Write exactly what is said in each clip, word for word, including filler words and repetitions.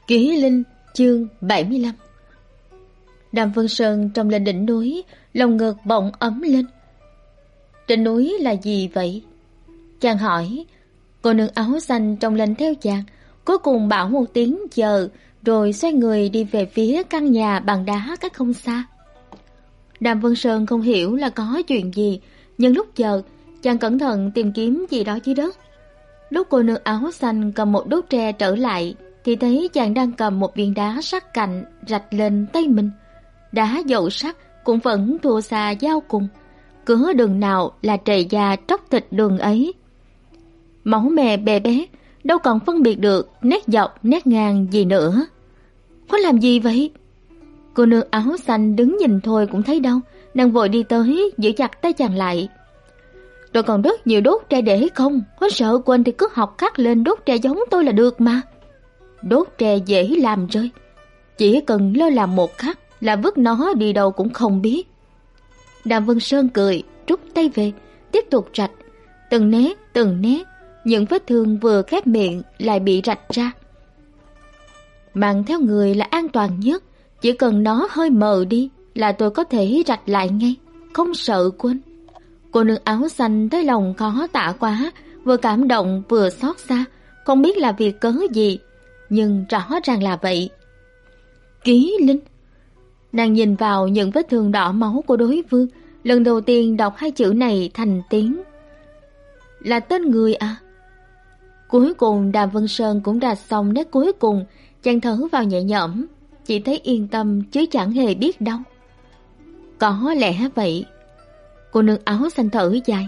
Ký Linh chương bảy mươi lăm. Đàm Vân Sơn trông lên đỉnh núi, lòng ngực bỗng ấm lên. Trên núi là gì vậy? Chàng hỏi. Cô nương áo xanh trông lên theo chàng, cuối cùng bảo một tiếng chờ, rồi xoay người đi về phía căn nhà bằng đá cách không xa. Đàm Vân Sơn không hiểu là có chuyện gì, nhưng lúc chờ, chàng cẩn thận tìm kiếm gì đó dưới đất. Lúc cô nương áo xanh cầm một đốt tre trở lại, thì thấy chàng đang cầm một viên đá sắc cạnh rạch lên tay mình. Đá dầu sắc cũng vẫn thua xa dao cùng, cứ đường nào là trầy da tróc thịt đường ấy. Máu me bè bé, đâu còn phân biệt được nét dọc nét ngang gì nữa. Có làm gì vậy? Cô nương áo xanh đứng nhìn thôi cũng thấy đau, nàng vội đi tới giữ chặt tay chàng lại. Tôi còn rất nhiều đốt tre để không, có sợ quên thì cứ học khắc lên đốt tre giống tôi là được mà. Đốt tre dễ làm rơi, chỉ cần lơ làm một khắc là vứt nó đi đâu cũng không biết. Đàm Vân Sơn cười, rút tay về, tiếp tục rạch. Từng nét, từng nét, những vết thương vừa khép miệng lại bị rạch ra. Mang theo người là an toàn nhất, chỉ cần nó hơi mờ đi là tôi có thể rạch lại ngay, không sợ quên. Cô nương áo xanh thấy lòng khó tả quá, vừa cảm động vừa xót xa, không biết là vì cớ gì, nhưng rõ ràng là vậy. Ký Linh. Nàng nhìn vào những vết thương đỏ máu của đối phương, lần đầu tiên đọc hai chữ này thành tiếng. Là tên người à? Cuối cùng Đàm Vân Sơn cũng đạt xong nét cuối cùng, chàng thở vào nhẹ nhõm, chỉ thấy yên tâm chứ chẳng hề biết đâu. Có lẽ vậy. Cô nương áo xanh thở dài.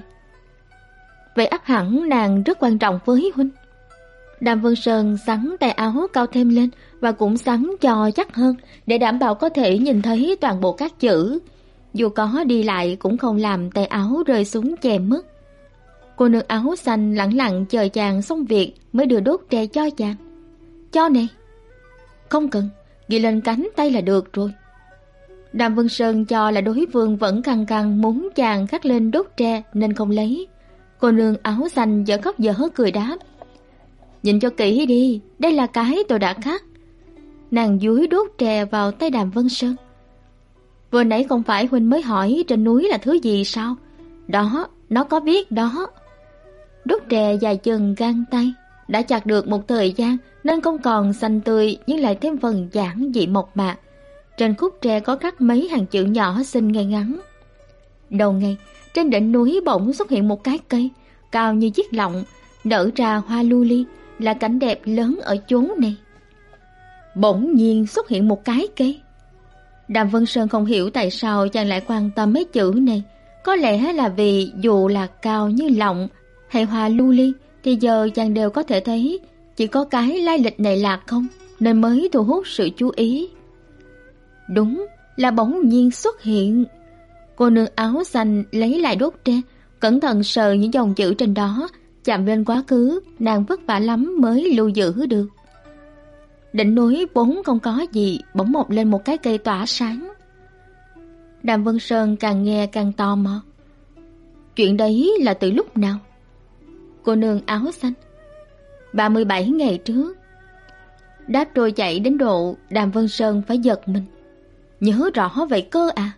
Vậy ắt hẳn nàng rất quan trọng với huynh. Đàm Vân Sơn xắn tay áo cao thêm lên và cũng xắn cho chắc hơn để đảm bảo có thể nhìn thấy toàn bộ các chữ. Dù có đi lại cũng không làm tay áo rơi xuống che mất. Cô nương áo xanh lẳng lặng chờ chàng xong việc mới đưa đốt tre cho chàng. Cho này. Không cần, ghi lên cánh tay là được rồi. Đàm Vân Sơn cho là đối phương vẫn căng căng muốn chàng khắc lên đốt tre nên không lấy. Cô nương áo xanh dở khóc dở cười đáp. Nhìn cho kỹ đi, đây là cái tôi đã khắc. Nàng dúi đốt tre vào tay Đàm Vân Sơn. Vừa nãy không phải huynh mới hỏi trên núi là thứ gì sao? Đó, nó có viết đó. Đốt tre dài chừng gang tay, đã chặt được một thời gian nên không còn xanh tươi nhưng lại thêm phần giản dị mộc mạc. Trên khúc tre có khắc mấy hàng chữ nhỏ xinh ngay ngắn. Đầu ngày, trên đỉnh núi bỗng xuất hiện một cái cây, cao như chiếc lọng, nở ra hoa lưu ly, là cảnh đẹp lớn ở chốn này. Bỗng nhiên xuất hiện một cái cây. Đàm Vân Sơn không hiểu tại sao chàng lại quan tâm mấy chữ này. Có lẽ là vì dù là cao như lọng hay hoa lưu ly thì giờ chàng đều có thể thấy, chỉ có cái lai lịch này là không, nên mới thu hút sự chú ý. Đúng là bỗng nhiên xuất hiện. Cô nương áo xanh lấy lại đốt tre, cẩn thận sờ những dòng chữ trên đó, chạm lên quá khứ, nàng vất vả lắm mới lưu giữ được. Đỉnh núi vốn không có gì, bỗng mọc lên một cái cây tỏa sáng. Đàm Vân Sơn càng nghe càng tò mò. Chuyện đấy là từ lúc nào? Cô nương áo xanh. ba mươi bảy ngày trước. Đáp trôi chảy đến độ Đàm Vân Sơn phải giật mình. Nhớ rõ vậy cơ à?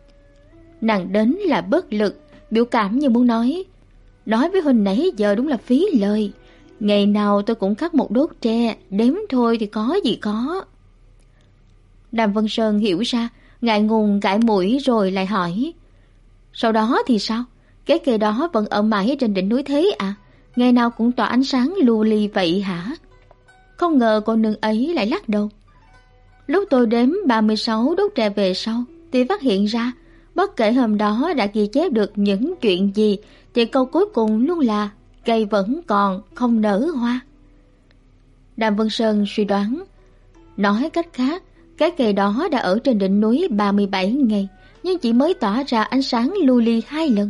Nàng đến là bất lực, biểu cảm như muốn nói. Nói với huynh nãy giờ đúng là phí lời. Ngày nào tôi cũng cắt một đốt tre, đếm thôi thì có gì có. Đàm Vân Sơn hiểu ra, ngại ngùng gãi mũi rồi lại hỏi. Sau đó thì sao? Cái cây đó vẫn ở mãi trên đỉnh núi thế à? Ngày nào cũng tỏa ánh sáng lưu ly vậy hả? Không ngờ cô nương ấy lại lắc đầu. Lúc tôi đếm ba mươi sáu đốt tre về sau thì phát hiện ra, bất kể hôm đó đã ghi chép được những chuyện gì thì câu cuối cùng luôn là cây vẫn còn không nở hoa. Đàm Vân Sơn suy đoán. Nói cách khác, cái cây đó đã ở trên đỉnh núi ba mươi bảy ngày, nhưng chỉ mới tỏa ra ánh sáng lưu ly hai lần.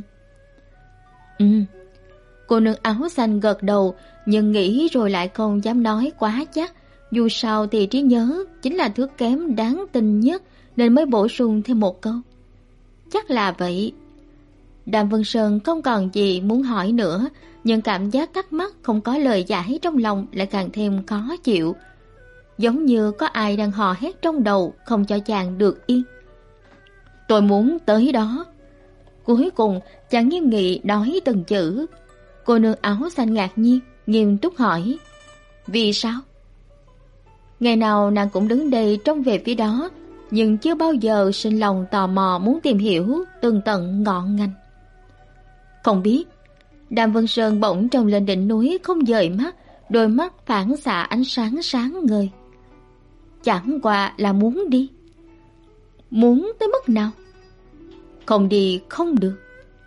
Ừ. Cô nương áo xanh gật đầu, nhưng nghĩ rồi lại không dám nói quá chắc. Dù sao thì trí nhớ chính là thứ kém đáng tin nhất, nên mới bổ sung thêm một câu. Chắc là vậy. Đàm Vân Sơn không còn gì muốn hỏi nữa, nhưng cảm giác thắc mắc không có lời giải trong lòng lại càng thêm khó chịu. giống như có ai đang hò hét trong đầu không cho chàng được yên. Tôi muốn tới đó. Cuối cùng chàng nghiêm nghị nói từng chữ. Cô nương áo xanh ngạc nhiên, nghiêm túc hỏi: vì sao? Ngày nào nàng cũng đứng đây trông về phía đó, nhưng chưa bao giờ sinh lòng tò mò muốn tìm hiểu tường tận ngọn ngành. Không biết. Đàm Vân Sơn bỗng trông lên đỉnh núi không dời mắt, đôi mắt phản xạ ánh sáng sáng ngời. Chẳng qua là muốn đi. Muốn tới mức nào? Không đi không được.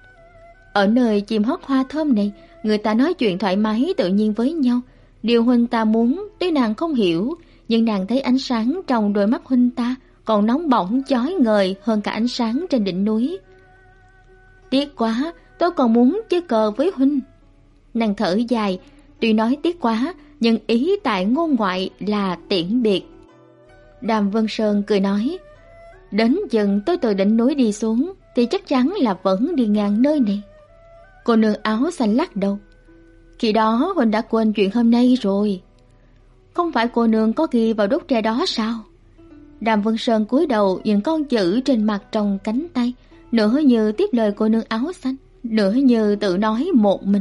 Ở nơi chim hót hoa thơm này, người ta nói chuyện thoải mái tự nhiên với nhau. Điều huynh ta muốn tuy nàng không hiểu, nhưng nàng thấy ánh sáng trong đôi mắt huynh ta còn nóng bỏng chói ngời hơn cả ánh sáng trên đỉnh núi. Tiếc quá, tôi còn muốn chơi cờ với huynh. Nàng thở dài, tuy nói tiếc quá, nhưng ý tại ngôn ngoại là tiễn biệt. Đàm Vân Sơn cười nói: đến chừng tôi từ đỉnh núi đi xuống thì chắc chắn là vẫn đi ngang nơi này. Cô nương áo xanh lắc đầu: khi đó huynh đã quên chuyện hôm nay rồi. Không phải cô nương có ghi vào đốt tre đó sao? Đàm Vân Sơn cúi đầu nhìn con chữ trên mặt trong cánh tay, nửa như tiếp lời cô nương áo xanh, nửa như tự nói một mình.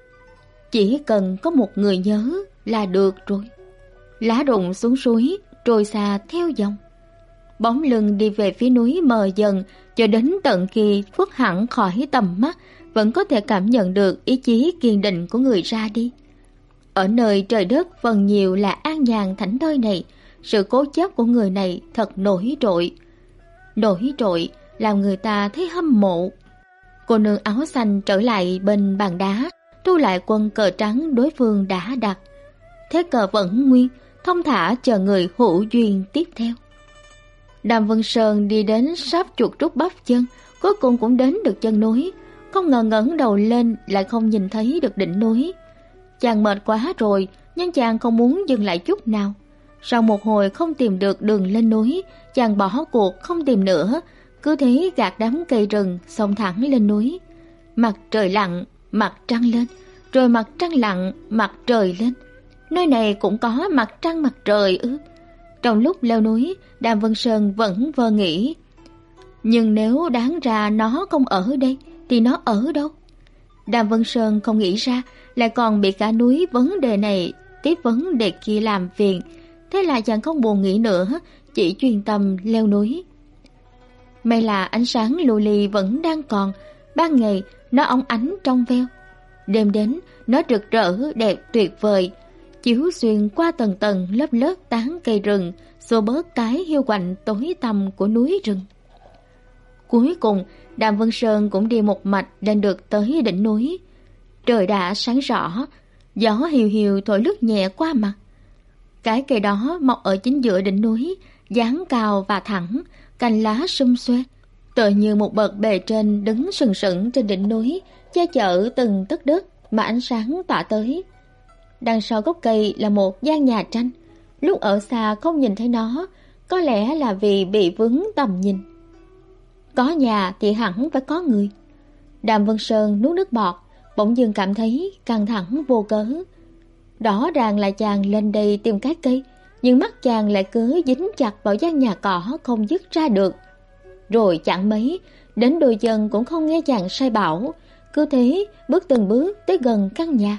Chỉ cần có một người nhớ là được rồi. Lá rụng xuống suối, trôi xa theo dòng. Bóng lưng đi về phía núi mờ dần, cho đến tận khi khuất hẳn khỏi tầm mắt, vẫn có thể cảm nhận được ý chí kiên định của người ra đi. Ở nơi trời đất phần nhiều là an nhàn thảnh thơi này, sự cố chấp của người này thật nổi trội. Nổi trội làm người ta thấy hâm mộ. Cô nương áo xanh trở lại bên bàn đá, thu lại quân cờ trắng đối phương đã đặt. Thế cờ vẫn nguyên, thông thả chờ người hữu duyên tiếp theo. Đàm Vân Sơn đi đến sắp chuột rút bắp chân, cuối cùng cũng đến được chân núi. Không ngờ ngẩng đầu lên lại không nhìn thấy được đỉnh núi. Chàng mệt quá rồi, nhưng chàng không muốn dừng lại chút nào. Sau một hồi không tìm được đường lên núi, chàng bỏ cuộc không tìm nữa, cứ thế gạt đám cây rừng xông thẳng lên núi. Mặt trời lặn, mặt trăng lên, rồi mặt trăng lặn, mặt trời lên. Nơi này cũng có mặt trăng mặt trời ư? Trong lúc leo núi, Đàm Vân Sơn vẫn vơ nghĩ. Nhưng nếu đáng ra nó không ở đây, thì nó ở đâu? Đàm Vân Sơn không nghĩ ra, lại còn bị cả núi vấn đề này tiếp vấn đề kia làm phiền. Thế là chàng không buồn nghĩ nữa, chỉ chuyên tâm leo núi. May là ánh sáng lưu ly vẫn đang còn, ban ngày nó óng ánh trong veo, đêm đến nó rực rỡ đẹp tuyệt vời, chiếu xuyên qua tầng tầng lớp lớp tán cây rừng, xua bớt cái hiu quạnh tối tăm của núi rừng. Cuối cùng, Đàm Vân Sơn cũng đi một mạch lên được tới đỉnh núi. Trời đã sáng rõ, gió hiu hiu thổi lướt nhẹ qua mặt. Cái cây đó mọc ở chính giữa đỉnh núi, dáng cao và thẳng, cành lá sum xuê, tựa như một bậc bề trên đứng sừng sững trên đỉnh núi, che chở từng tấc đất mà ánh sáng tỏa tới. Đằng sau gốc cây là một gian nhà tranh, lúc ở xa không nhìn thấy nó, có lẽ là vì bị vướng tầm nhìn. Có nhà thì hẳn phải có người. Đàm Vân Sơn nuốt nước bọt, bỗng dưng cảm thấy căng thẳng vô cớ. Rõ ràng là chàng lên đây tìm cái cây, nhưng mắt chàng lại cứ dính chặt vào gian nhà cỏ không dứt ra được. Rồi chẳng mấy, đến đôi chân cũng không nghe chàng sai bảo, cứ thế bước từng bước tới gần căn nhà.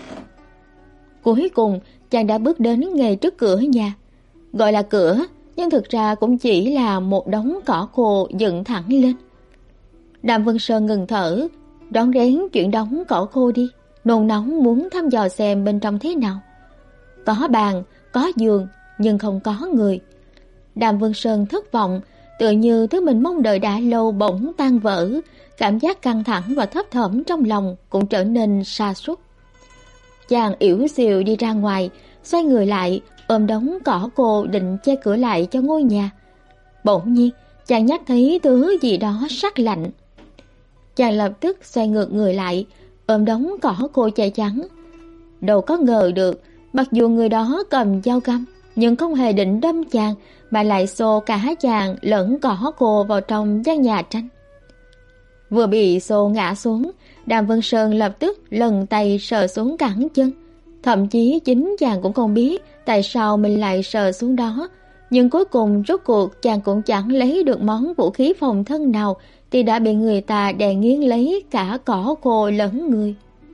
Cuối cùng chàng đã bước đến ngay trước cửa nhà. Gọi là cửa, nhưng thực ra cũng chỉ là một đống cỏ khô dựng thẳng lên. Đàm Vân Sơn ngừng thở, đón rén chuyển đống cỏ khô đi, nôn nóng muốn thăm dò xem bên trong thế nào. Có bàn, có giường, nhưng không có người. Đàm Vân Sơn thất vọng, tựa như thứ mình mong đợi đã lâu bỗng tan vỡ, cảm giác căng thẳng và thấp thỏm trong lòng cũng trở nên sa sút. Chàng yểu xìu đi ra ngoài, xoay người lại, ôm đống cỏ khô định che cửa lại cho ngôi nhà. Bỗng nhiên, chàng nhắc thấy thứ gì đó sắc lạnh. Chàng lập tức xoay ngược người lại, ôm đống cỏ khô che chắn. Đâu có ngờ được, mặc dù người đó cầm dao găm, nhưng không hề định đâm chàng, mà lại xô cả chàng lẫn cỏ khô vào trong gian nhà tranh. Vừa bị xô ngã xuống, Đàm Vân Sơn lập tức lần tay sờ xuống cẳng chân. Thậm chí chính chàng cũng không biết tại sao mình lại sờ xuống đó. Nhưng cuối cùng rốt cuộc chàng cũng chẳng lấy được món vũ khí phòng thân nào, thì đã bị người ta đè nghiến lấy cả cỏ khô lẫn người.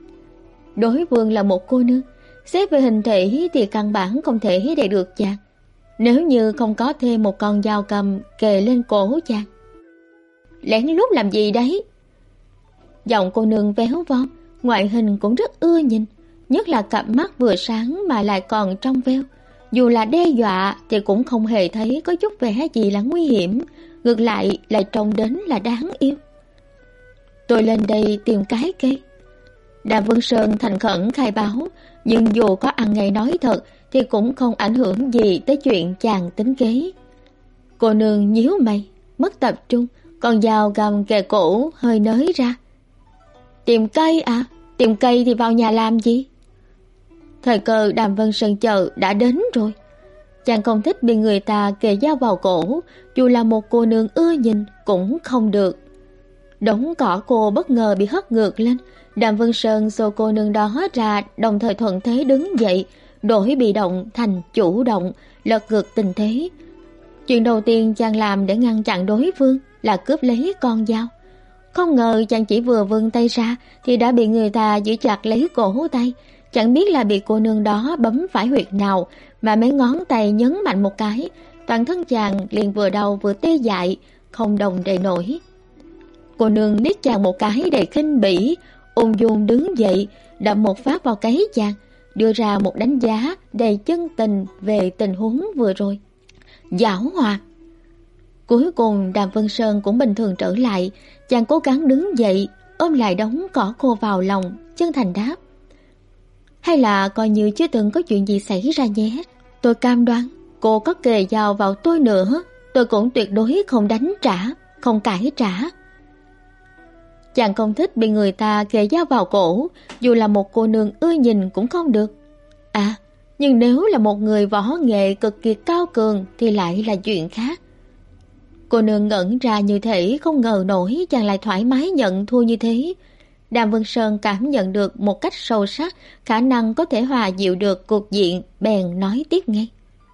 Đối phương là một cô nương, xét về hình thể thì căn bản không thể đè được chàng, nếu như không có thêm một con dao cầm kề lên cổ chàng. Lén lút làm gì đấy? Giọng cô nương véo von, ngoại hình cũng rất ưa nhìn, nhất là cặp mắt vừa sáng mà lại còn trong veo. Dù là đe dọa thì cũng không hề thấy có chút vẻ gì là nguy hiểm, ngược lại lại trông đến là đáng yêu. Tôi lên đây tìm cái cây. Đàm Vân Sơn thành khẩn khai báo, nhưng dù có ăn ngay nói thật thì cũng không ảnh hưởng gì tới chuyện chàng tính kế. Cô nương nhíu mày, mất tập trung, con dao găm kề cổ hơi nới ra. Tìm cây à? Tìm cây thì vào nhà làm gì? Thời cơ Đàm Vân Sơn chờ đã đến rồi. Chàng không thích bị người ta kề dao vào cổ, dù là một cô nương ưa nhìn cũng không được. Đống cỏ cô bất ngờ bị hất ngược lên. Đàm Vân Sơn xô cô nương đó ra, đồng thời thuận thế đứng dậy, đổi bị động thành chủ động, lật ngược tình thế. Chuyện đầu tiên chàng làm để ngăn chặn đối phương là cướp lấy con dao. Không ngờ chàng chỉ vừa vươn tay ra thì đã bị người ta giữ chặt lấy cổ tay. Chẳng biết là bị cô nương đó bấm phải huyệt nào mà mấy ngón tay nhấn mạnh một cái, toàn thân chàng liền vừa đau vừa tê dại, không đồng đậy nổi. Cô nương liếc chàng một cái đầy khinh bỉ, ung dung đứng dậy, đập một phát vào gáy chàng, đưa ra một đánh giá đầy chân tình về tình huống vừa rồi. Giảo hoạt. Cuối cùng Đàm Vân Sơn cũng bình thường trở lại, chàng cố gắng đứng dậy, ôm lại đống cỏ khô vào lòng, chân thành đáp: hay là coi như chưa từng có chuyện gì xảy ra nhé. Tôi cam đoan, cô có kề dao vào tôi nữa, tôi cũng tuyệt đối không đánh trả, không cãi trả. Chàng không thích bị người ta kề dao vào cổ, dù là một cô nương ưa nhìn cũng không được. À, nhưng nếu là một người võ nghệ cực kỳ cao cường thì lại là chuyện khác. Cô nương ngẩn ra như thể không ngờ nổi chàng lại thoải mái nhận thua như thế. Đàm Vân Sơn cảm nhận được một cách sâu sắc khả năng có thể hòa dịu được cục diện, bèn nói tiếp ngay: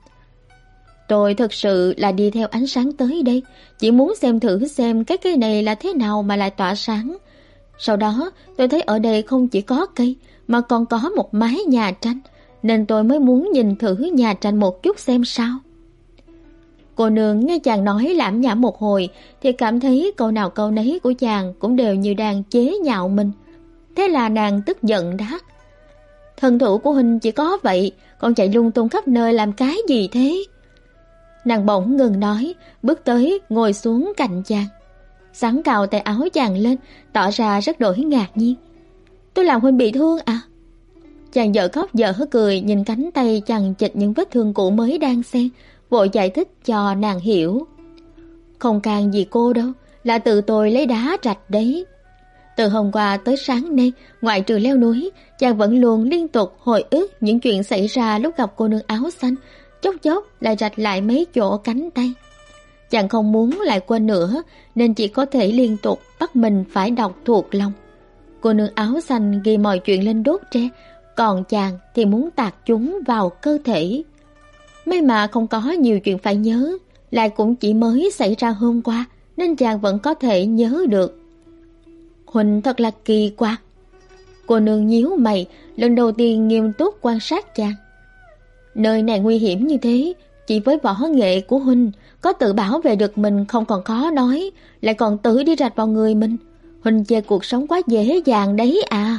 tôi thực sự là đi theo ánh sáng tới đây, chỉ muốn xem thử xem cái cây này là thế nào mà lại tỏa sáng. Sau đó tôi thấy ở đây không chỉ có cây mà còn có một mái nhà tranh, nên tôi mới muốn nhìn thử nhà tranh một chút xem sao. Cô nương nghe chàng nói lảm nhảm một hồi thì cảm thấy câu nào câu nấy của chàng cũng đều như đang chế nhạo mình. Thế là nàng tức giận đáp: thần thủ của huynh chỉ có vậy, còn chạy lung tung khắp nơi làm cái gì thế? Nàng bỗng ngừng nói, bước tới ngồi xuống cạnh chàng, sắn cào tay áo chàng lên, tỏ ra rất đổi ngạc nhiên. Tôi làm huynh bị thương à? Chàng dở khóc dở cười nhìn cánh tay chằng chịt những vết thương cũ mới đang xen, vội giải thích cho nàng hiểu. Không can gì cô đâu, là tự tôi lấy đá rạch đấy. Từ hôm qua tới sáng nay, ngoại trừ leo núi, chàng vẫn luôn liên tục hồi ức những chuyện xảy ra lúc gặp cô nương áo xanh, chốc chốc lại rạch lại mấy chỗ cánh tay. Chàng không muốn lại quên nữa, nên chỉ có thể liên tục bắt mình phải đọc thuộc lòng. Cô nương áo xanh ghi mọi chuyện lên đốt tre, còn chàng thì muốn tạc chúng vào cơ thể. May mà không có nhiều chuyện phải nhớ, lại cũng chỉ mới xảy ra hôm qua, nên chàng vẫn có thể nhớ được. Huynh thật là kỳ quặc. Cô nương nhíu mày, lần đầu tiên nghiêm túc quan sát chàng. Nơi này nguy hiểm như thế, chỉ với võ nghệ của huynh, có tự bảo vệ được mình không còn khó nói, lại còn tự đi rạch vào người mình. Huynh chê cuộc sống quá dễ dàng đấy à.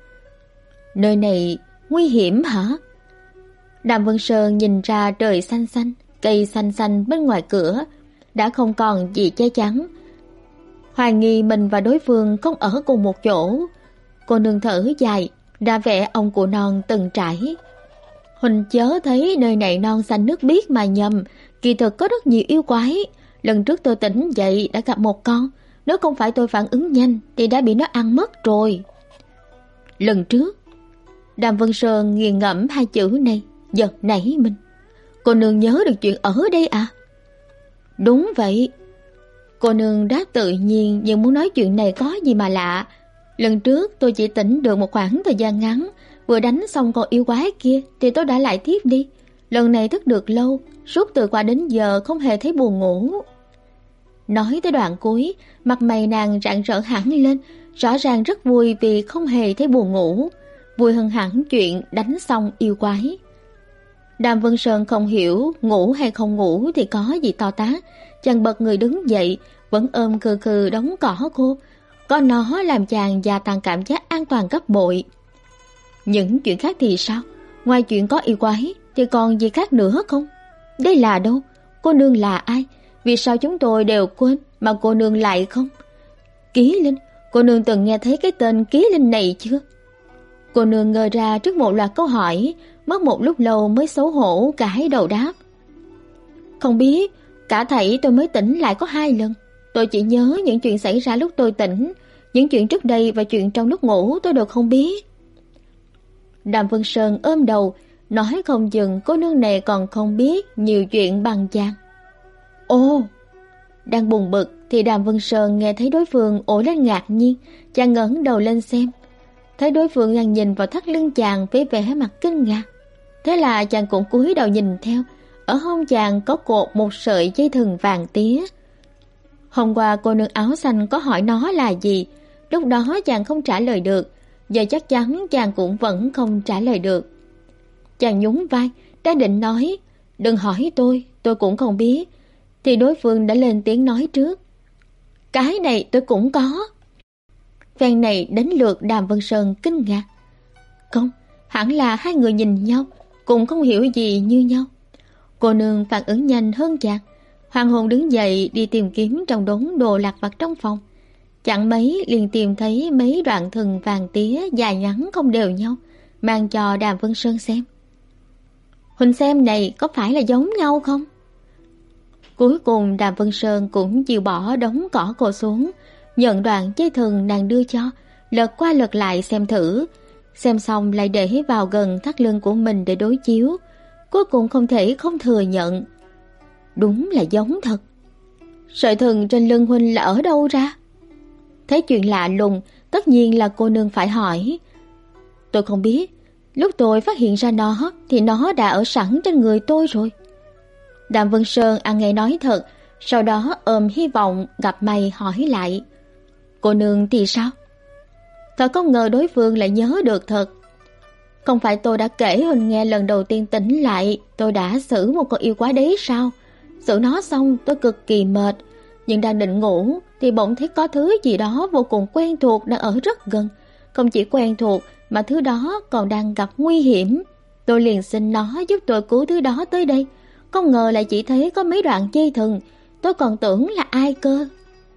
Nơi này nguy hiểm hả? Đàm Vân Sơn nhìn ra trời xanh xanh, cây xanh xanh bên ngoài cửa, đã không còn gì che chắn. Hoài nghi mình và đối phương không ở cùng một chỗ. Cô nương thở dài, ra vẻ ông cụ non từng trải. Huynh chớ thấy nơi này non xanh nước biếc mà nhầm, kỳ thực có rất nhiều yêu quái. Lần trước tôi tỉnh dậy đã gặp một con, nếu không phải tôi phản ứng nhanh thì đã bị nó ăn mất rồi. Lần trước? Đàm Vân Sơn nghiền ngẫm hai chữ này, giật nảy mình. Cô nương nhớ được chuyện ở đây à? Đúng vậy. Cô nương đáp tự nhiên, nhưng muốn nói chuyện này có gì mà lạ. Lần trước tôi chỉ tỉnh được một khoảng thời gian ngắn, vừa đánh xong con yêu quái kia thì tôi đã lại tiếp đi. lần này thức được lâu, suốt từ qua đến giờ không hề thấy buồn ngủ. Nói tới đoạn cuối, mặt mày nàng rạng rỡ hẳn lên, rõ ràng rất vui vì không hề thấy buồn ngủ, vui hơn hẳn chuyện đánh xong yêu quái. Đàm Vân Sơn không hiểu ngủ hay không ngủ thì có gì to tát, chàng bật người đứng dậy, vẫn ôm khư khư đống cỏ khô, có nó làm chàng gia tăng cảm giác an toàn gấp bội. Những chuyện khác thì sao? Ngoài chuyện có yêu quái thì còn gì khác nữa không? Đây là đâu? Cô nương là ai? Vì sao chúng tôi đều quên mà cô nương lại không? Ký Linh, cô nương từng nghe thấy cái tên Ký Linh này chưa? Cô nương ngơ ra trước một loạt câu hỏi, mất một lúc lâu mới xấu hổ cãi đầu đáp. Không biết, cả thảy tôi mới tỉnh lại có hai lần. Tôi chỉ nhớ những chuyện xảy ra lúc tôi tỉnh, những chuyện trước đây và chuyện trong lúc ngủ tôi đều không biết. Đàm Vân Sơn ôm đầu, nói không chừng cô nương này còn không biết nhiều chuyện bằng chàng. Ồ! Đang buồn bực thì Đàm Vân Sơn nghe thấy đối phương ổi lên ngạc nhiên, chàng ngẩng đầu lên xem. Thấy đối phương đang nhìn vào thắt lưng chàng với vẻ mặt kinh ngạc. Thế là chàng cũng cúi đầu nhìn theo, ở hông chàng có cột một sợi dây thừng vàng tía. Hôm qua cô nương áo xanh có hỏi nó là gì, lúc đó chàng không trả lời được, giờ chắc chắn chàng cũng vẫn không trả lời được. Chàng nhún vai, đang định nói, đừng hỏi tôi, tôi cũng không biết, thì đối phương đã lên tiếng nói trước. Cái này tôi cũng có. Phen này đến lượt Đàm Vân Sơn kinh ngạc. Không, hẳn là hai người nhìn nhau, cũng không hiểu gì như nhau. Cô nương phản ứng nhanh hơn chàng, hoàng hồn đứng dậy đi tìm kiếm trong đống đồ lặt vặt trong phòng. Chẳng mấy liền tìm thấy mấy đoạn thừng vàng tía dài ngắn không đều nhau, mang cho Đàm Vân Sơn xem. Huỳnh xem này có phải là giống nhau không? Cuối cùng Đàm Vân Sơn cũng chịu bỏ đống cỏ cô xuống, nhận đoạn dây thừng nàng đưa cho, lật qua lật lại xem thử, xem xong lại để vào gần thắt lưng của mình để đối chiếu. Cuối cùng không thể không thừa nhận, đúng là giống thật. Sợi thừng trên lưng huynh là ở đâu ra? Thấy chuyện lạ lùng, tất nhiên là cô nương phải hỏi. Tôi không biết, lúc tôi phát hiện ra nó thì nó đã ở sẵn trên người tôi rồi. Đàm Vân Sơn ăn ngay nói thật, sau đó ôm hy vọng gặp mày hỏi lại. Cô nương thì sao? Thật không ngờ đối phương lại nhớ được thật. Không phải tôi đã kể Huỳnh nghe lần đầu tiên tỉnh lại tôi đã xử một con yêu quái đấy sao? Xử nó xong tôi cực kỳ mệt, nhưng đang định ngủ thì bỗng thấy có thứ gì đó vô cùng quen thuộc đang ở rất gần. Không chỉ quen thuộc mà thứ đó còn đang gặp nguy hiểm. Tôi liền xin nó giúp tôi cứu thứ đó tới đây. Không ngờ lại chỉ thấy có mấy đoạn dây thừng, tôi còn tưởng là ai cơ.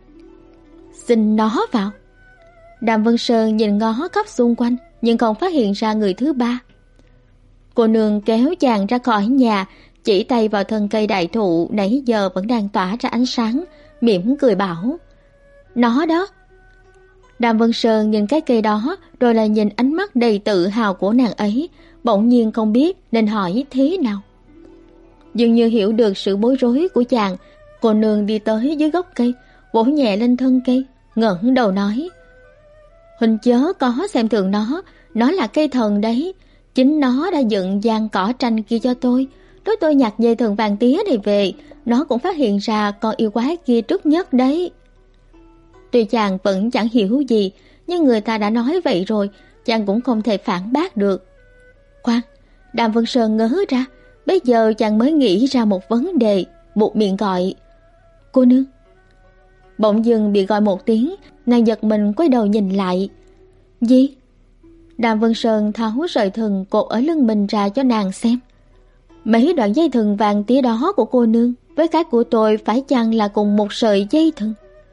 Xin nó vào. Đàm Vân Sơn nhìn ngó khắp xung quanh nhưng không phát hiện ra người thứ ba. Cô nương kéo chàng ra khỏi nhà, chỉ tay vào thân cây đại thụ nãy giờ vẫn đang tỏa ra ánh sáng, mỉm cười bảo: Nó đó. Đàm Vân Sơn nhìn cái cây đó, rồi lại nhìn ánh mắt đầy tự hào của nàng ấy, bỗng nhiên không biết nên hỏi thế nào. Dường như hiểu được sự bối rối của chàng, cô nương đi tới dưới gốc cây, vỗ nhẹ lên thân cây, ngẩng đầu nói: Huỳnh chớ có xem thường nó, nó là cây thần đấy. Chính nó đã dựng giàn cỏ tranh kia cho tôi. Lúc tôi nhặt dây thừng vàng tía này về, nó cũng phát hiện ra con yêu quái kia trước nhất đấy. Tuy chàng vẫn chẳng hiểu gì, nhưng người ta đã nói vậy rồi, chàng cũng không thể phản bác được. Khoan, Đàm Vân Sơn ngớ ra, bây giờ chàng mới nghĩ ra một vấn đề, buộc miệng gọi: Cô nương. Bỗng dưng bị gọi một tiếng, nàng giật mình quay đầu nhìn lại. Gì? Đàm Vân Sơn tháo sợi thừng cột ở lưng mình ra cho nàng xem. Mấy đoạn dây thừng vàng tía đó của cô nương với cái của tôi phải chăng là cùng một sợi dây thừng?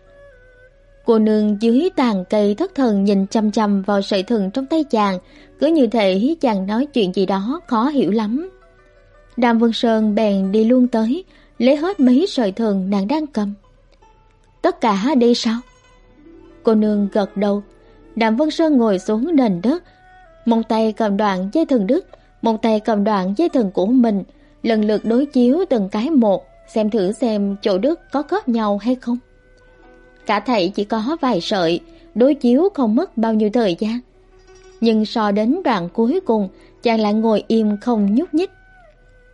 Cô nương dưới tàn cây thất thần nhìn chăm chăm vào sợi thừng trong tay chàng, cứ như thể chàng nói chuyện gì đó khó hiểu lắm. Đàm Vân Sơn bèn đi luôn tới, lấy hết mấy sợi thừng nàng đang cầm. Tất cả đi sao? Cô nương gật đầu. Đàm Vân Sơn ngồi xuống nền đất, một tay cầm đoạn dây thừng đứt, một tay cầm đoạn dây thừng của mình, lần lượt đối chiếu từng cái một, xem thử xem chỗ đứt có khớp nhau hay không. Cả thảy chỉ có vài sợi, đối chiếu không mất bao nhiêu thời gian. Nhưng so đến đoạn cuối cùng, chàng lại ngồi im không nhúc nhích.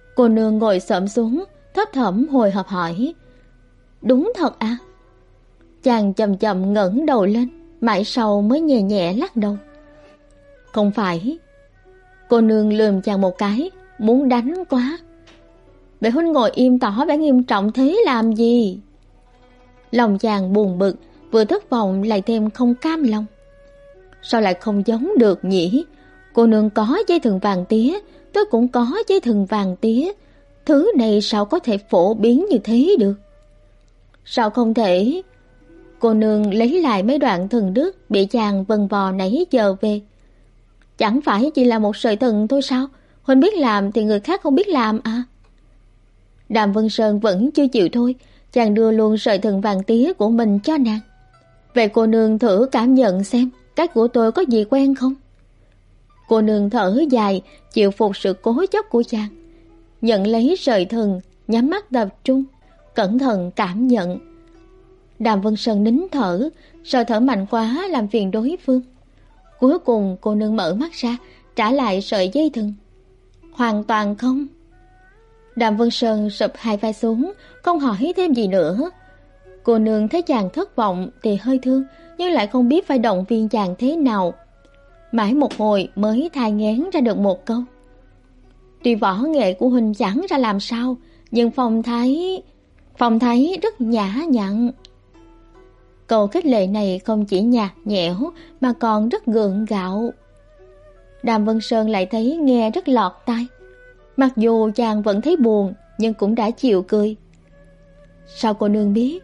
Cô nương ngồi xổm xuống, thấp thỏm hồi hộp hỏi: Đúng thật à? Chàng chậm chậm ngẩng đầu lên, mãi sau mới nhẹ nhẹ lắc đầu. Không phải. Cô nương lườm chàng một cái, muốn đánh quá. Vậy huynh ngồi im tỏ vẻ nghiêm trọng thế làm gì? Lòng chàng buồn bực, vừa thất vọng lại thêm không cam lòng. Sao lại không giống được nhỉ? Cô nương có dây thừng vàng tía, tôi cũng có dây thừng vàng tía. Thứ này sao có thể phổ biến như thế được? Sao không thể? Cô nương lấy lại mấy đoạn thừng đứt bị chàng vần vò nãy giờ về. Chẳng phải chỉ là một sợi thừng thôi sao? Huynh biết làm thì người khác không biết làm à? Đàm Vân Sơn vẫn chưa chịu thôi, chàng đưa luôn sợi thừng vàng tía của mình cho nàng. Vậy cô nương thử cảm nhận xem, cái của tôi có gì quen không? Cô nương thở dài, chịu phục sự cố chấp của chàng, nhận lấy sợi thừng, nhắm mắt tập trung, cẩn thận cảm nhận. Đàm Vân Sơn nín thở, sợ thở mạnh quá làm phiền đối phương. Cuối cùng cô nương mở mắt ra, trả lại sợi dây thừng. Hoàn toàn không. Đàm Vân Sơn sụp hai vai xuống, không hỏi thêm gì nữa. Cô nương thấy chàng thất vọng thì hơi thương, nhưng lại không biết phải động viên chàng thế nào. Mãi một hồi mới thai nghén ra được một câu: Tuy võ nghệ của huynh chẳng ra làm sao, nhưng phong thái... phong thái rất nhã nhặn. Câu khích lệ này không chỉ nhạt nhẽo mà còn rất gượng gạo. Đàm Vân Sơn lại thấy nghe rất lọt tai. Mặc dù chàng vẫn thấy buồn, nhưng cũng đã chịu cười. Sao cô nương biết?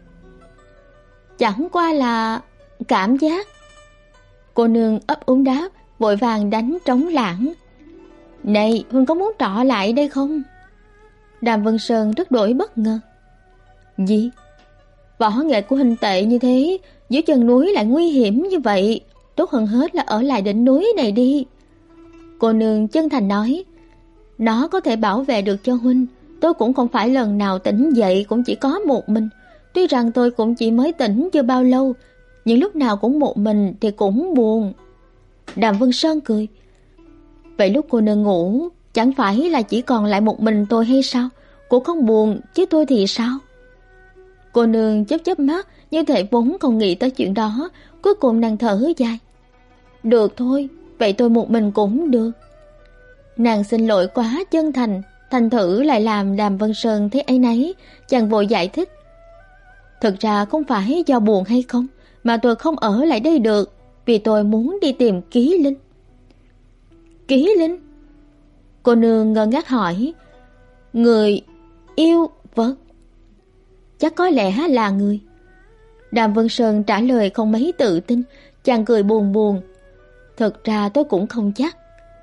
Chẳng qua là cảm giác. Cô nương ấp úng đáp, vội vàng đánh trống lãng. Này, huynh có muốn trọ lại đây không? Đàm Vân Sơn rất đổi bất ngờ. Gì? Võ nghệ của huynh tệ như thế, dưới chân núi lại nguy hiểm như vậy, tốt hơn hết là ở lại đỉnh núi này đi. Cô nương chân thành nói. Nó có thể bảo vệ được cho huynh. Tôi cũng không phải lần nào tỉnh dậy cũng chỉ có một mình. Tuy rằng tôi cũng chỉ mới tỉnh chưa bao lâu, nhưng lúc nào cũng một mình thì cũng buồn. Đàm Vân Sơn cười. Vậy lúc cô nương ngủ, chẳng phải là chỉ còn lại một mình tôi hay sao? Cô không buồn, chứ tôi thì sao? Cô nương chớp chớp mắt, như thể vốn không nghĩ tới chuyện đó. Cuối cùng nàng thở dài. Được thôi, vậy tôi một mình cũng được. Nàng xin lỗi quá chân thành, thành thử lại làm Đàm Vân Sơn thấy áy náy. Chàng vội giải thích. Thực ra không phải do buồn hay không, mà tôi không ở lại đây được, vì tôi muốn đi tìm Ký Linh. Ký Linh? Cô nương ngơ ngác hỏi. Người yêu vật? Chắc có lẽ là người. Đàm Vân Sơn trả lời không mấy tự tin. Chàng cười buồn buồn. Thực ra tôi cũng không chắc.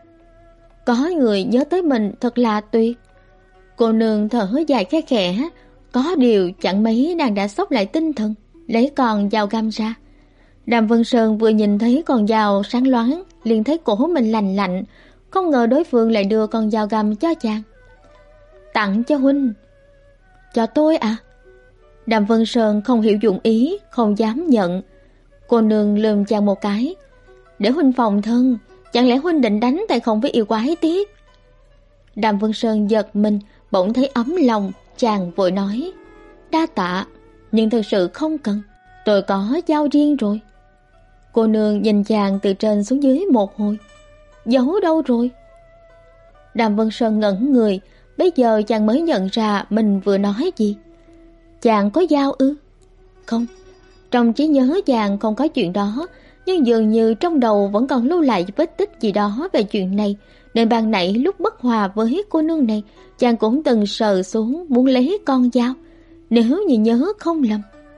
Có người nhớ tới mình thật là tuyệt. Cô nương thở dài khẽ khẽ. Có điều chẳng mấy nàng đã xốc lại tinh thần, lấy con dao găm ra. Đàm Vân Sơn vừa nhìn thấy con dao sáng loáng, liền thấy cổ mình lành lạnh. Không ngờ đối phương lại đưa con dao găm cho chàng. Tặng cho huynh. Cho tôi à? Đàm Vân Sơn không hiểu dụng ý, không dám nhận. Cô nương lườm chàng một cái. Để huynh phòng thân, chẳng lẽ huynh định đánh tay không với yêu quái tiếp? Đàm Vân Sơn giật mình, bỗng thấy ấm lòng. Chàng vội nói. Đa tạ, nhưng thực sự không cần, tôi có dao riêng rồi. Cô nương nhìn chàng từ trên xuống dưới một hồi. Giấu đâu rồi? Đàm Vân Sơn ngẩn người. Bây giờ chàng mới nhận ra mình vừa nói gì. Chàng có dao ư? Không, trong trí nhớ chàng không có chuyện đó. Nhưng dường như trong đầu vẫn còn lưu lại vết tích gì đó về chuyện này. Nên ban nãy lúc bất hòa với cô nương này, chàng cũng từng sờ xuống muốn lấy con dao, nếu như nhớ không lầm.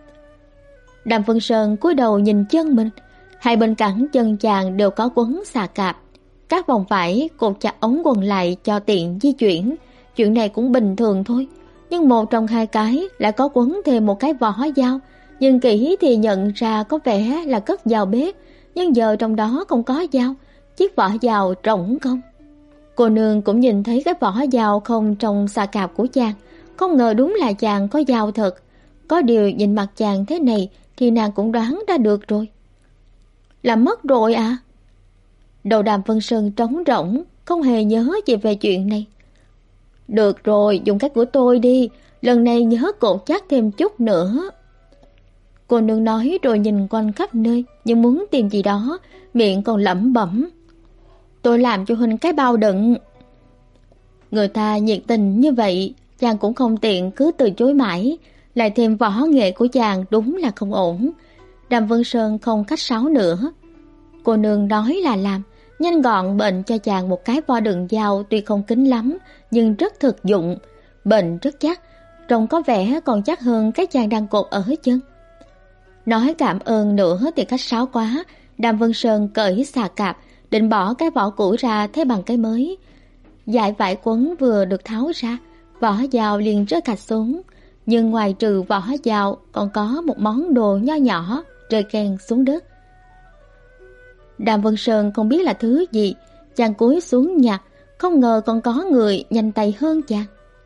Đàm Vân Sơn cúi đầu nhìn chân mình. Hai bên cẳng chân chàng đều có quấn xà cạp. Các vòng vải cột chặt ống quần lại cho tiện di chuyển. Chuyện này cũng bình thường thôi. Nhưng một trong hai cái lại có quấn thêm một cái vỏ dao. Nhìn kỹ thì nhận ra có vẻ là cất dao bếp, nhưng giờ trong đó không có dao, chiếc vỏ dao rỗng không. Cô nương cũng nhìn thấy cái vỏ dao không trong xà cạp của chàng. Không ngờ đúng là chàng có dao thật. Có điều nhìn mặt chàng thế này thì nàng cũng đoán ra được rồi. Là mất rồi à? Đầu Đàm Vân Sơn trống rỗng, không hề nhớ gì về chuyện này. Được rồi, dùng cách của tôi đi, lần này nhớ cột chắc thêm chút nữa. Cô nương nói rồi nhìn quanh khắp nơi, nhưng muốn tìm gì đó, miệng còn lẩm bẩm. Tôi làm cho huynh cái bao đựng. Người ta nhiệt tình như vậy, chàng cũng không tiện cứ từ chối mãi, lại thêm võ nghệ của chàng đúng là không ổn. Đàm Vân Sơn không khách sáo nữa. Cô nương nói là làm, nhanh gọn bệnh cho chàng một cái vo đựng dao tuy không kín lắm, nhưng rất thực dụng, bệnh rất chắc, trông có vẻ còn chắc hơn cái chàng đang cột ở chân. Nói cảm ơn nữa thì khách sáo quá, Đàm Vân Sơn cởi xà cạp, định bỏ cái vỏ cũ ra thay bằng cái mới. Dải vải quấn vừa được tháo ra, vỏ dao liền rơi cạch xuống, nhưng ngoài trừ vỏ dao còn có một món đồ nho nhỏ rơi keng xuống đất. Đàm Vân Sơn không biết là thứ gì, chàng cúi xuống nhặt, không ngờ còn có người nhanh tay hơn chàng.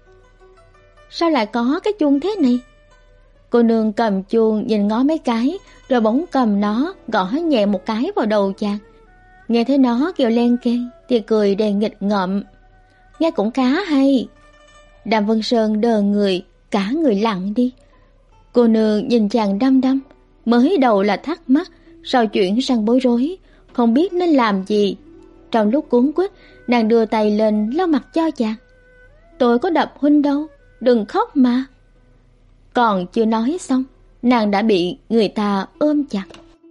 Sao lại có cái chuông thế này? Cô nương cầm chuông nhìn ngó mấy cái, rồi bỗng cầm nó gõ nhẹ một cái vào đầu chàng. Nghe thấy nó kêu len keng thì cười đầy nghịch ngợm. Nghe cũng khá hay. Đàm Vân Sơn đờ người, cả người lặng đi. Cô nương nhìn chàng đăm đăm, mới đầu là thắc mắc, sau chuyển sang bối rối, không biết nên làm gì. Trong lúc cuống quýt, nàng đưa tay lên lau mặt cho chàng. Tôi có đập huynh đâu, đừng khóc mà. Còn chưa nói xong, nàng đã bị người ta ôm chặt.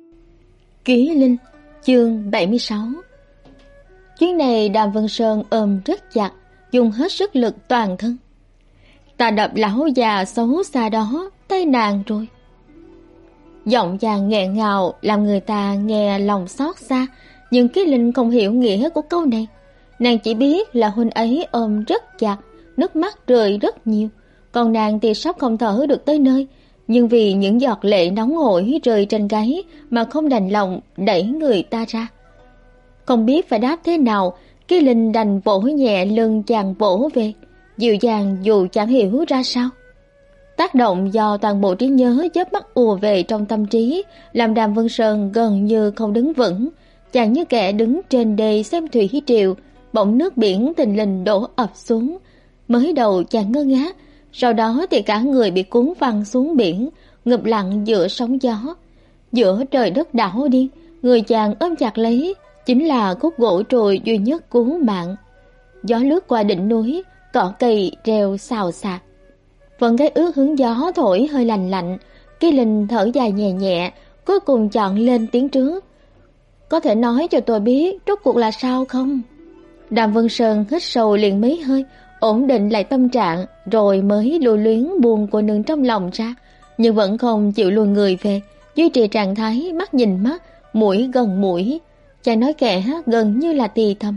Ký Linh, chương bảy mươi sáu. Chuyến này Đàm Vân Sơn ôm rất chặt, dùng hết sức lực toàn thân. Ta đập lão già xấu xa đó, tay nàng rồi. Giọng chàng nghẹn ngào làm người ta nghe lòng xót xa, nhưng Ký Linh không hiểu nghĩa của câu này. Nàng chỉ biết là huynh ấy ôm rất chặt, nước mắt rơi rất nhiều, còn nàng thì sắp không thở được tới nơi, nhưng vì những giọt lệ nóng hổi rơi trên gáy mà không đành lòng đẩy người ta ra. Không biết phải đáp thế nào, Ký Linh đành vỗ nhẹ lưng chàng vỗ về, dịu dàng dù chẳng hiểu ra sao. Tác động do toàn bộ trí nhớ chớp mắt ùa về trong tâm trí, làm Đàm Vân Sơn gần như không đứng vững. Chàng như kẻ đứng trên đê xem thủy triều, bỗng nước biển thình lình đổ ập xuống. Mới đầu chàng ngơ ngác, sau đó thì cả người bị cuốn văng xuống biển, ngụp lặng giữa sóng gió. Giữa trời đất đảo điên, người chàng ôm chặt lấy chính là khúc gỗ trồi duy nhất cứu mạng. Gió lướt qua đỉnh núi, cỏ cây reo xào xạc. Phần cái ướt hướng gió thổi hơi lạnh lạnh, Ký Linh thở dài nhẹ nhẹ, cuối cùng chọn lên tiếng trước. Có thể nói cho tôi biết rốt cuộc là sao không? Đàm Vân Sơn hít sâu liền mấy hơi, ổn định lại tâm trạng, rồi mới lưu luyến buông cô nương trong lòng ra, nhưng vẫn không chịu lùi người về, duy trì trạng thái mắt nhìn mắt, mũi gần mũi. Chàng nói kẻ gần như là thì thầm.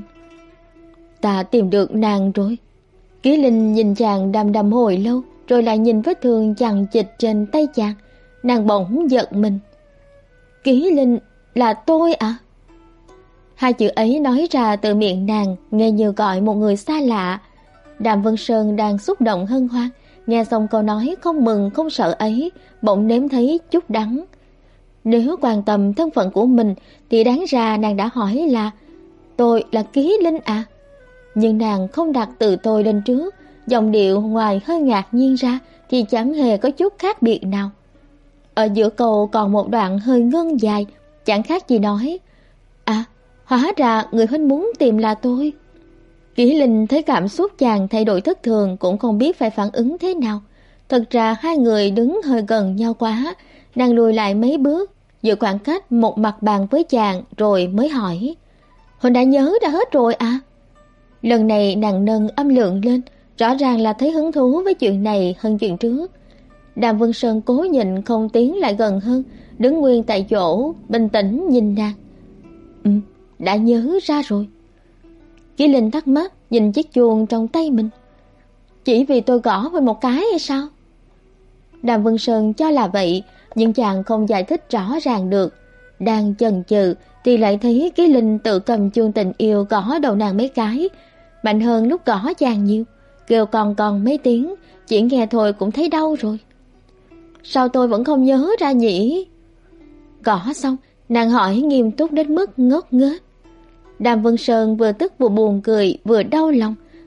Ta tìm được nàng rồi. Ký Linh nhìn chàng đăm đăm hồi lâu, rồi lại nhìn vết thương chằng chịt trên tay chàng. Nàng bỗng giật mình. Ký Linh, là tôi à? Hai chữ ấy nói ra từ miệng nàng, nghe như gọi một người xa lạ. Đàm Vân Sơn đang xúc động hân hoan, nghe xong câu nói không mừng không sợ ấy, bỗng nếm thấy chút đắng. Nếu quan tâm thân phận của mình thì đáng ra nàng đã hỏi là tôi là Ký Linh à? Nhưng nàng không đặt từ tôi lên trước, giọng điệu ngoài hơi ngạc nhiên ra thì chẳng hề có chút khác biệt nào. Ở giữa câu còn một đoạn hơi ngân dài, chẳng khác gì nói à, hóa ra người huynh muốn tìm là tôi. Kỷ Linh thấy cảm xúc chàng thay đổi thất thường cũng không biết phải phản ứng thế nào. Thật ra hai người đứng hơi gần nhau quá, nàng lùi lại mấy bước, giữ khoảng cách một mặt bàn với chàng rồi mới hỏi. Huynh đã nhớ ra hết rồi à? Lần này nàng nâng âm lượng lên, rõ ràng là thấy hứng thú với chuyện này hơn chuyện trước. Đàm Vân Sơn cố nhịn không tiến lại gần hơn, đứng nguyên tại chỗ, bình tĩnh nhìn nàng. Ừ, đã nhớ ra rồi. Kỷ Linh thắc mắc nhìn chiếc chuông trong tay mình. Chỉ vì tôi gõ với một cái hay sao? Đàm Vân Sơn cho là vậy, nhưng chàng không giải thích rõ ràng được. Đang chần chừ thì lại thấy Kỷ Linh tự cầm chuông tình yêu gõ đầu nàng mấy cái, mạnh hơn lúc gõ chàng nhiều, kêu còn còn mấy tiếng, chỉ nghe thôi cũng thấy đau rồi. Sao tôi vẫn không nhớ ra nhỉ? Gõ xong, nàng hỏi nghiêm túc đến mức ngốc nghếch. Đàm Vân Sơn vừa tức vừa buồn cười vừa đau lòng,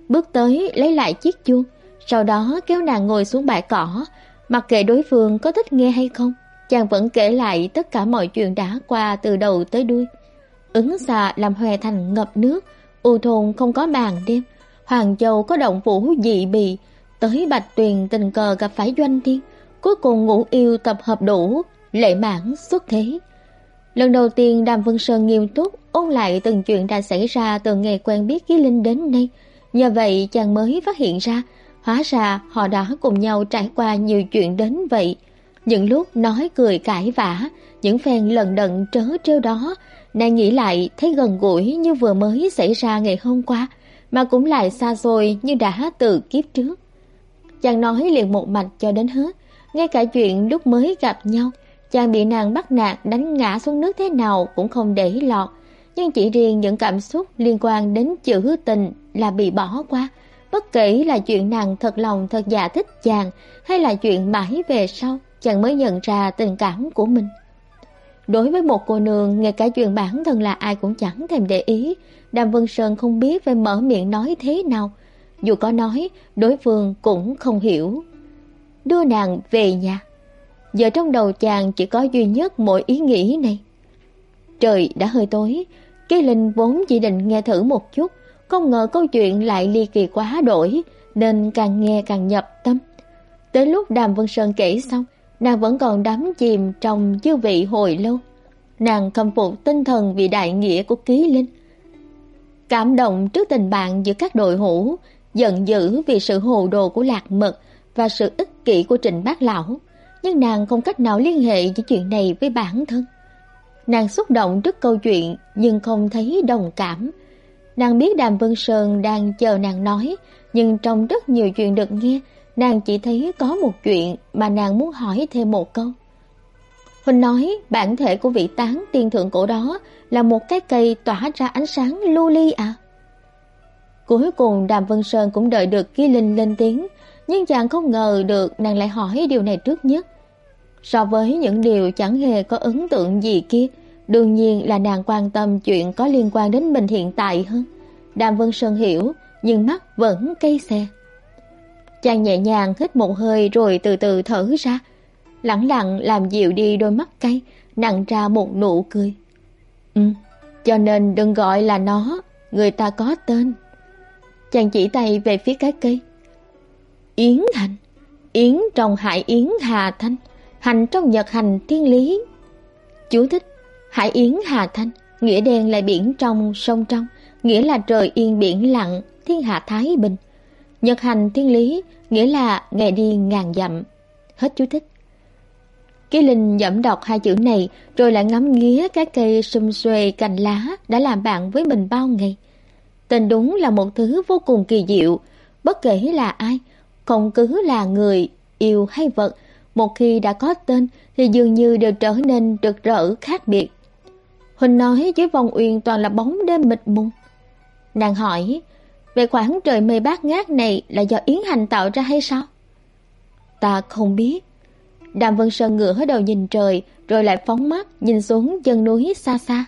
bước tới lấy lại chiếc chuông, sau đó kéo nàng ngồi xuống bãi cỏ. Mặc kệ đối phương có thích nghe hay không, chàng vẫn kể lại tất cả mọi chuyện đã qua từ đầu tới đuôi. Ứng xà làm Hoè Thành ngập nước, U Thôn không có màn đêm, Hoàng Châu có động vũ dị bì, tới Bạch Tuyền tình cờ gặp phải Doanh Thiên, cuối cùng Ngũ Yêu tập hợp đủ, Lệ Mãn xuất thế. Lần đầu tiên Đàm Vân Sơn nghiêm túc ôn lại từng chuyện đã xảy ra từ ngày quen biết Ký Linh đến nay. Nhờ vậy chàng mới phát hiện ra, hóa ra họ đã cùng nhau trải qua nhiều chuyện đến vậy. Những lúc nói cười cãi vã, những phen lần đận trớ trêu đó, nàng nghĩ lại thấy gần gũi như vừa mới xảy ra ngày hôm qua, mà cũng lại xa xôi như đã từ kiếp trước. Chàng nói liền một mạch cho đến hết, ngay cả chuyện lúc mới gặp nhau, chàng bị nàng bắt nạt đánh ngã xuống nước thế nào cũng không để lọt, nhưng chỉ riêng những cảm xúc liên quan đến chữ tình là bị bỏ qua. Bất kể là chuyện nàng thật lòng thật dạ thích chàng, hay là chuyện mãi về sau chàng mới nhận ra tình cảm của mình. Đối với một cô nương, ngay cả chuyện bản thân là ai cũng chẳng thèm để ý, Đàm Vân Sơn không biết phải mở miệng nói thế nào. Dù có nói, đối phương cũng không hiểu. Đưa nàng về nhà. Giờ trong đầu chàng chỉ có duy nhất mỗi ý nghĩ này. Trời đã hơi tối, Ký Linh vốn chỉ định nghe thử một chút, không ngờ câu chuyện lại ly kỳ quá đổi, nên càng nghe càng nhập tâm. Tới lúc Đàm Vân Sơn kể xong, nàng vẫn còn đắm chìm trong dư vị hồi lâu. Nàng khâm phục tinh thần vì đại nghĩa của Ký Linh, cảm động trước tình bạn giữa các đội hữu, giận dữ vì sự hồ đồ của Lạc Mật và sự ích kỷ của Trịnh Bác Lão. Nhưng nàng không cách nào liên hệ những chuyện này với bản thân. Nàng xúc động trước câu chuyện nhưng không thấy đồng cảm. Nàng biết Đàm Vân Sơn đang chờ nàng nói, nhưng trong rất nhiều chuyện được nghe, nàng chỉ thấy có một chuyện mà nàng muốn hỏi thêm một câu. Huynh nói bản thể của vị tán tiên thượng cổ đó là một cái cây tỏa ra ánh sáng lưu ly à? Cuối cùng Đàm Vân Sơn cũng đợi được Ký Linh lên tiếng, nhưng chàng không ngờ được nàng lại hỏi điều này trước nhất. So với những điều chẳng hề có ấn tượng gì kia, đương nhiên là nàng quan tâm chuyện có liên quan đến mình hiện tại hơn. Đàm Vân Sơn hiểu, nhưng mắt vẫn cay xè. Chàng nhẹ nhàng hít một hơi rồi từ từ thở ra, lẳng lặng làm dịu đi đôi mắt cay, nặn ra một nụ cười. Ừ, cho nên đừng gọi là nó, người ta có tên. Chàng chỉ tay về phía cái cây. Yến Hành, Yến trong Hải Yến Hà Thanh, Hành trong Nhật Hành Thiên Lý. Chú thích: Hải Yến Hà Thanh, nghĩa đen là biển trong sông trong, nghĩa là trời yên biển lặng, thiên hạ thái bình. Nhật Hành Thiên Lý, nghĩa là ngày đi ngàn dặm. Hết chú thích. Ký Linh dẫm đọc hai chữ này, rồi lại ngắm nghía cái cây sum xuê cành lá đã làm bạn với mình bao ngày. Tình đúng là một thứ vô cùng kỳ diệu. Bất kể là ai, không cứ là người, yêu hay vật, một khi đã có tên thì dường như đều trở nên rực rỡ khác biệt. Huynh nói dưới vòng uyên toàn là bóng đêm mịt mùng. Nàng hỏi, về khoảng trời mây bát ngát này là do Yến Hành tạo ra hay sao? Ta không biết. Đàm Vân Sơn ngửa đầu nhìn trời, rồi lại phóng mắt nhìn xuống chân núi xa xa.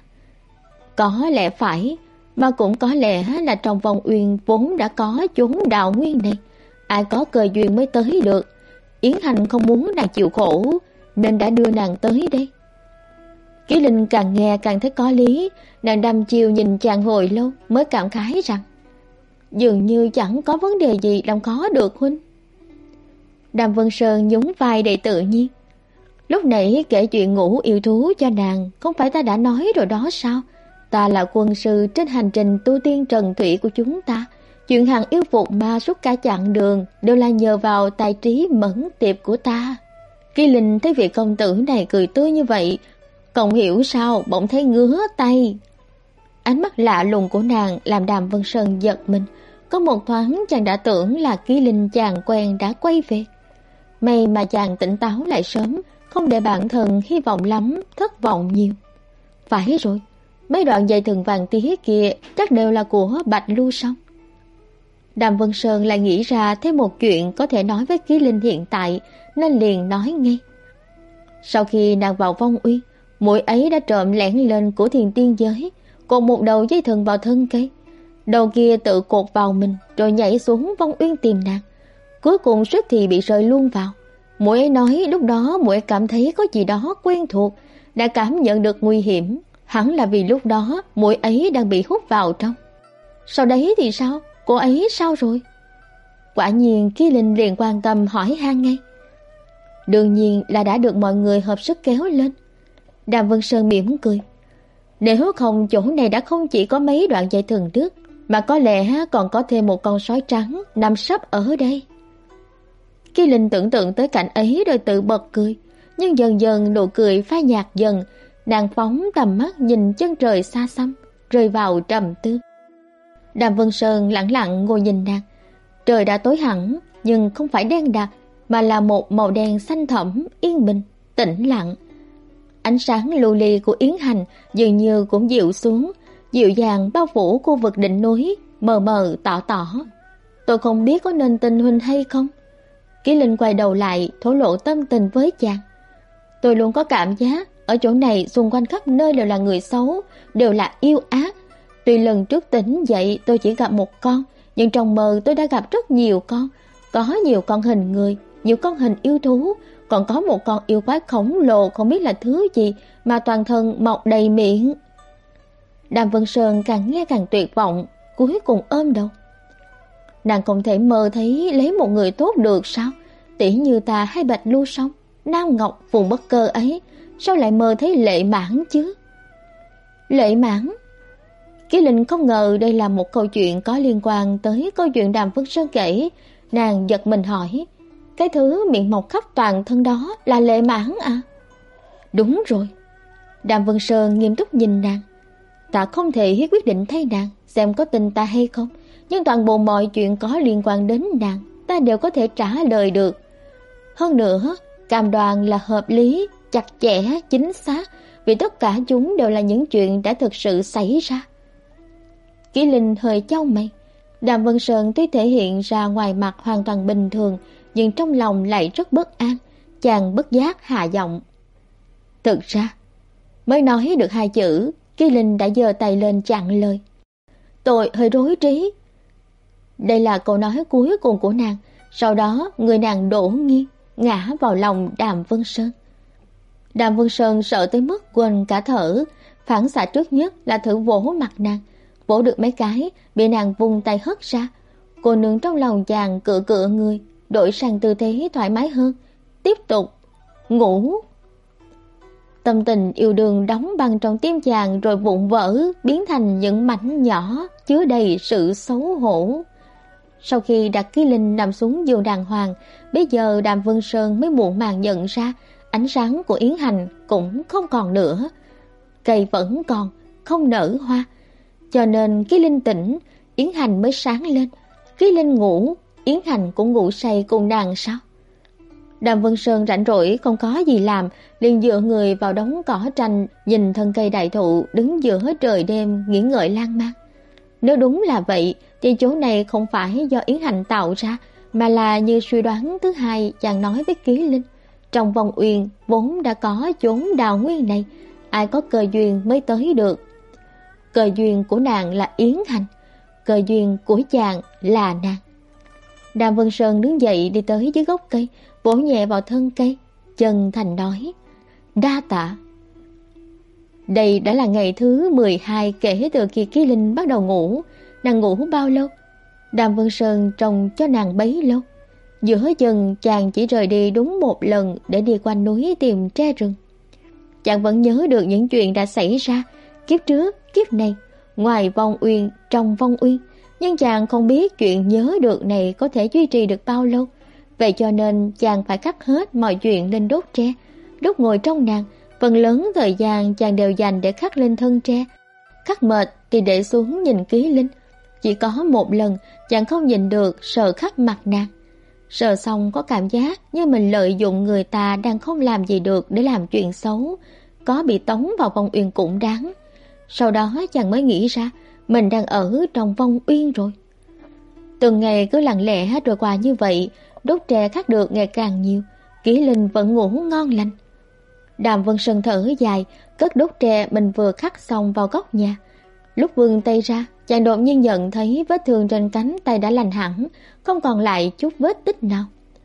Có lẽ phải, mà cũng có lẽ là trong vòng uyên vốn đã có chốn đạo nguyên này, ai có cơ duyên mới tới được. Yến Hành không muốn nàng chịu khổ, nên đã đưa nàng tới đây. Ký Linh càng nghe càng thấy có lý, nàng đăm chiêu nhìn chàng hồi lâu mới cảm khái rằng dường như chẳng có vấn đề gì làm khó được huynh. Đàm Vân Sơn nhún vai đầy tự nhiên. Lúc nãy kể chuyện ngủ yêu thú cho nàng, không phải ta đã nói rồi đó sao? Ta là quân sư trên hành trình tu tiên trần thủy của chúng ta. Chuyện hàng yêu phục ma suốt cả chặng đường đều là nhờ vào tài trí mẫn tiệp của ta. Kỳ Linh thấy vị công tử này cười tươi như vậy, không hiểu sao bỗng thấy ngứa tay. Ánh mắt lạ lùng của nàng làm Đàm Vân Sơn giật mình. Có một thoáng chàng đã tưởng là Kỳ Linh chàng quen đã quay về. May mà chàng tỉnh táo lại sớm, không để bản thân hy vọng lắm, thất vọng nhiều. Phải rồi, mấy đoạn dây thừng vàng tía kia chắc đều là của Bạch Lưu Song. Đàm Vân Sơn lại nghĩ ra thêm một chuyện có thể nói với Kỳ Linh hiện tại, nên liền nói ngay. Sau khi nàng vào Vong Uy, muội ấy đã trộm lẻn lên của Thiền Tiên giới, cột một đầu dây thừng vào thân cây. Đầu kia tự cột vào mình rồi nhảy xuống vong uyên tìm nàng. Cuối cùng suýt thì bị rơi luôn vào. Muội ấy nói lúc đó muội cảm thấy có gì đó quen thuộc, đã cảm nhận được nguy hiểm, hẳn là vì lúc đó muội ấy đang bị hút vào trong. Sau đấy thì sao? Cô ấy sao rồi? Quả nhiên Ký Linh liền quan tâm hỏi han ngay. Đương nhiên là đã được mọi người hợp sức kéo lên. Đàm Vân Sơn mỉm cười. Nếu không chỗ này đã không chỉ có mấy đoạn dây thừng đứt, mà có lẽ còn có thêm một con sói trắng nằm sấp ở đây. Ký Linh tưởng tượng tới cảnh ấy rồi tự bật cười, nhưng dần dần nụ cười phai nhạt dần, nàng phóng tầm mắt nhìn chân trời xa xăm, rơi vào trầm tư. Đàm Vân Sơn lặng lặng ngồi nhìn nàng. Trời đã tối hẳn, nhưng không phải đen đặc, mà là một màu đen xanh thẫm, yên bình, tĩnh lặng. Ánh sáng lưu ly của yến hành dường như cũng dịu xuống, dịu dàng bao phủ khu vực đỉnh núi, mờ mờ tỏ tỏ. Tôi không biết có nên tin huynh hay không. Ký Linh quay đầu lại thổ lộ tâm tình với chàng. Tôi luôn có cảm giác ở chỗ này xung quanh khắp nơi đều là người xấu, đều là yêu ác. Tuy lần trước tỉnh dậy tôi chỉ gặp một con, nhưng trong mơ tôi đã gặp rất nhiều con. Có nhiều con hình người, nhiều con hình yêu thú, còn có một con yêu quái khổng lồ không biết là thứ gì mà toàn thân mọc đầy miệng. Đàm Vân Sơn càng nghe càng tuyệt vọng, cuối cùng ôm đầu. Nàng không thể mơ thấy lấy một người tốt được sao? Tỷ như ta hay Bạch Lưu Song, Nam Ngọc, Phùng Bất Cơ ấy, sao lại mơ thấy Lệ Mãn chứ? Lệ Mãn? Ký Linh không ngờ đây là một câu chuyện có liên quan tới câu chuyện Đàm Vân Sơn kể. Nàng giật mình hỏi, cái thứ miệng mọc khắp toàn thân đó là Lệ Mãn à? Đúng rồi. Đàm Vân Sơn nghiêm túc nhìn nàng. Ta không thể quyết định thay nàng xem có tin ta hay không, nhưng toàn bộ mọi chuyện có liên quan đến nàng ta đều có thể trả lời được. Hơn nữa, cam đoan là hợp lý, chặt chẽ, chính xác, vì tất cả chúng đều là những chuyện đã thực sự xảy ra. Kỷ Linh hơi chau mày. Đàm Vân Sơn tuy thể hiện ra ngoài mặt hoàn toàn bình thường, nhưng trong lòng lại rất bất an. Chàng bất giác hạ giọng. Thực ra, mới nói được hai chữ, Kỷ Linh đã giơ tay lên chặn lời. Tôi hơi rối trí. Đây là câu nói cuối cùng của nàng. Sau đó người nàng đổ nghiêng, ngã vào lòng Đàm Vân Sơn. Đàm Vân Sơn sợ tới mức quên cả thở. Phản xạ trước nhất là thử vỗ mặt nàng. Vỗ được mấy cái, bị nàng vung tay hất ra. Cô nương trong lòng chàng cựa cựa người, đổi sang tư thế thoải mái hơn. Tiếp tục ngủ. Tâm tình yêu đương đóng băng trong tim chàng rồi vụn vỡ, biến thành những mảnh nhỏ chứa đầy sự xấu hổ. Sau khi đặt Ký Linh nằm xuống giường đàng hoàng, bây giờ Đàm Vân Sơn mới muộn màng nhận ra ánh sáng của yến hành cũng không còn nữa. Cây vẫn còn, không nở hoa. Cho nên Ký Linh tỉnh, yến hành mới sáng lên. Ký Linh ngủ, yến hành cũng ngủ say cùng nàng sao? Đàm Vân Sơn rảnh rỗi không có gì làm, liền dựa người vào đống cỏ tranh, nhìn thân cây đại thụ đứng giữa trời đêm nghỉ ngợi lan man. Nếu đúng là vậy, thì chỗ này không phải do yến hành tạo ra, mà là như suy đoán thứ hai chàng nói với Ký Linh. Trong vòng uyên vốn đã có chốn đào nguyên này, ai có cơ duyên mới tới được. Cơ duyên của nàng là yến hành, cơ duyên của chàng là nàng. Đàm Vân Sơn đứng dậy đi tới dưới gốc cây, vỗ nhẹ vào thân cây, chân thành nói, đa tạ. Đây đã là ngày thứ mười hai kể từ khi Ký Linh bắt đầu ngủ. Nàng ngủ bao lâu? Đàm Vân Sơn trông cho nàng bấy lâu. Giữa chừng chàng chỉ rời đi đúng một lần để đi quanh núi tìm tre rừng. Chàng vẫn nhớ được những chuyện đã xảy ra kiếp trước, kiếp này, ngoài vong uyên, trong vong uyên, nhưng chàng không biết chuyện nhớ được này có thể duy trì được bao lâu. Vậy cho nên chàng phải cắt hết mọi chuyện lên đốt tre. Lúc ngồi trong nàng, phần lớn thời gian chàng đều dành để khắc lên thân tre. Khắc mệt thì để xuống nhìn Ký Linh. Chỉ có một lần chàng không nhìn được sờ khắp mặt nàng. Sờ xong có cảm giác như mình lợi dụng người ta đang không làm gì được để làm chuyện xấu, có bị tống vào vong uyên cũng đáng. Sau đó chàng mới nghĩ ra mình đang ở trong vong uyên rồi. Từng ngày cứ lặng lẽ trôi qua như vậy, đốt tre khắc được ngày càng nhiều. Kỷ Linh vẫn ngủ ngon lành. Đàm Vân Sơn thở dài, cất đốt tre mình vừa khắc xong vào góc nhà. Lúc vươn tay ra, Chàng đột nhiên nhận thấy vết thương trên cánh tay đã lành hẳn, không còn lại chút vết tích nào.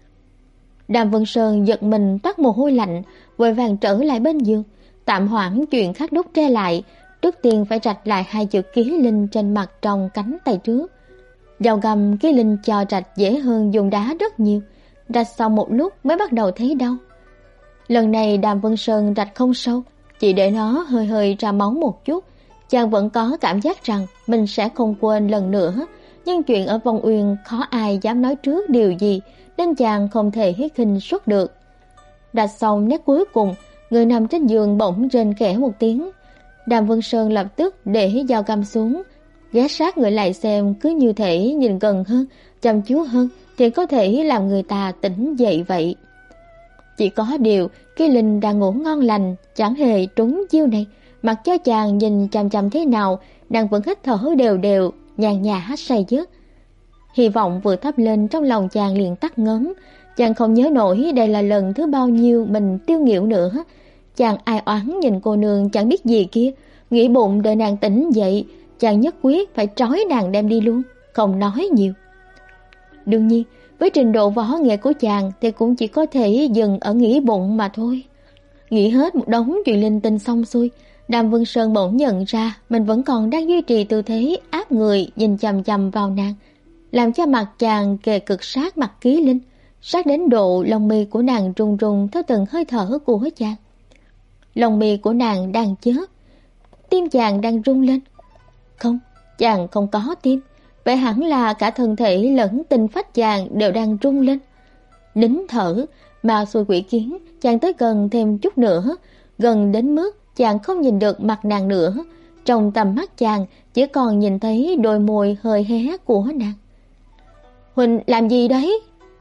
Đàm Vân Sơn giật mình toát mồ hôi lạnh, vội vàng trở lại bên giường, tạm hoãn chuyện khắc đúc tre lại, trước tiên phải rạch lại hai chữ ký linh trên mặt trong cánh tay trước. Dao găm ký linh cho rạch dễ hơn dùng đá rất nhiều, rạch sau một lúc mới bắt đầu thấy đau. Lần này Đàm Vân Sơn rạch không sâu, chỉ để nó hơi hơi ra máu một chút. Chàng vẫn có cảm giác rằng mình sẽ không quên lần nữa, nhưng chuyện ở Vong Uyên khó ai dám nói trước điều gì, nên chàng không thể hít khinh suất được. Rạch xong nét cuối cùng, người nằm trên giường bỗng rên khẽ một tiếng. Đàm Vân Sơn lập tức để dao găm xuống, ghé sát người lại xem, cứ như thể nhìn gần hơn, chăm chú hơn thì có thể làm người ta tỉnh dậy vậy. Chỉ có điều, Kỳ Linh đang ngủ ngon lành, chẳng hề trúng chiêu này, mặc cho chàng nhìn chằm chằm thế nào, nàng vẫn hít thở đều đều, nhàn nhã say giấc. Hy vọng vừa thắp lên trong lòng chàng liền tắt ngấm. Chàng không nhớ nổi đây là lần thứ bao nhiêu mình tiêu nghỉu nữa. Chàng ai oán nhìn cô nương chẳng biết gì kia, nghĩ bụng đợi nàng tỉnh dậy, chàng nhất quyết phải trói nàng đem đi luôn, không nói nhiều. Đương nhiên, với trình độ võ nghệ của chàng thì cũng chỉ có thể dừng ở nghĩ bụng mà thôi. Nghĩ hết một đống chuyện linh tinh xong xuôi, Đàm Vân Sơn bỗng nhận ra mình vẫn còn đang duy trì tư thế áp người nhìn chằm chằm vào nàng, làm cho mặt chàng kề cực sát mặt Ký Linh, sát đến độ lông mi của nàng run run theo từng hơi thở của chàng. Lông mi của nàng đang chớp, tim chàng đang rung lên. Không, chàng không có tim, vậy hẳn là cả thân thể lẫn tinh phách chàng đều đang rung lên. Nín thở, mà xui quỷ kiến, chàng tới gần thêm chút nữa, gần đến mức chàng không nhìn được mặt nàng nữa. Trong tầm mắt chàng chỉ còn nhìn thấy đôi môi hơi hé của nàng. Huỳnh làm gì đấy?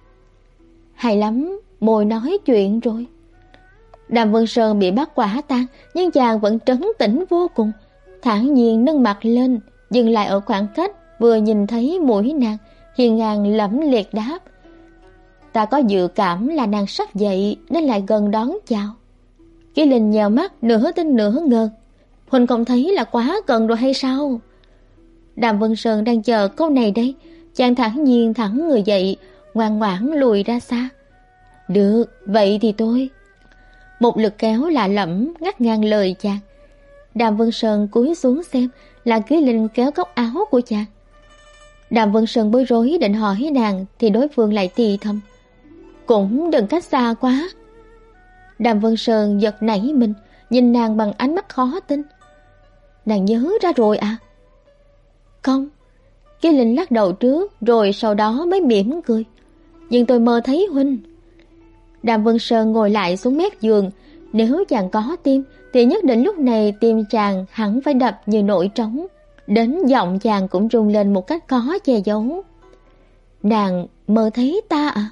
Hay lắm, môi nói chuyện rồi. Đàm Vân Sơn bị bắt quả tang, nhưng chàng vẫn trấn tĩnh vô cùng, thản nhiên nâng mặt lên, dừng lại ở khoảng cách vừa nhìn thấy mũi nàng, hiên ngang lẫm liệt đáp: Ta có dự cảm là nàng sắp dậy nên lại gần đón chào. Kỳ Linh nhèo mắt nửa tin nửa ngờ. Huỳnh không thấy là quá gần rồi hay sao? Đàm Vân Sơn đang chờ câu này đây. Chàng thản nhiên thẳng người dậy, ngoan ngoãn lùi ra xa. Được, vậy thì tôi. Một lực kéo lạ lẫm ngắt ngang lời chàng. Đàm Vân Sơn cúi xuống xem là Kỳ Linh kéo góc áo của chàng. Đàm Vân Sơn bối rối định hỏi nàng thì đối phương lại thì thầm: Cũng đừng cách xa quá. Đàm Vân Sơn giật nảy mình, nhìn nàng bằng ánh mắt khó tin. Nàng nhớ ra rồi à? Không. Kỳ Linh lắc đầu trước, rồi sau đó mới mỉm cười. Nhưng tôi mơ thấy huynh. Đàm Vân Sơn ngồi lại xuống mép giường. Nếu chàng có tim thì nhất định lúc này tim chàng hẳn phải đập như nổi trống, đến giọng chàng cũng rung lên một cách khó che giấu. Nàng mơ thấy ta à?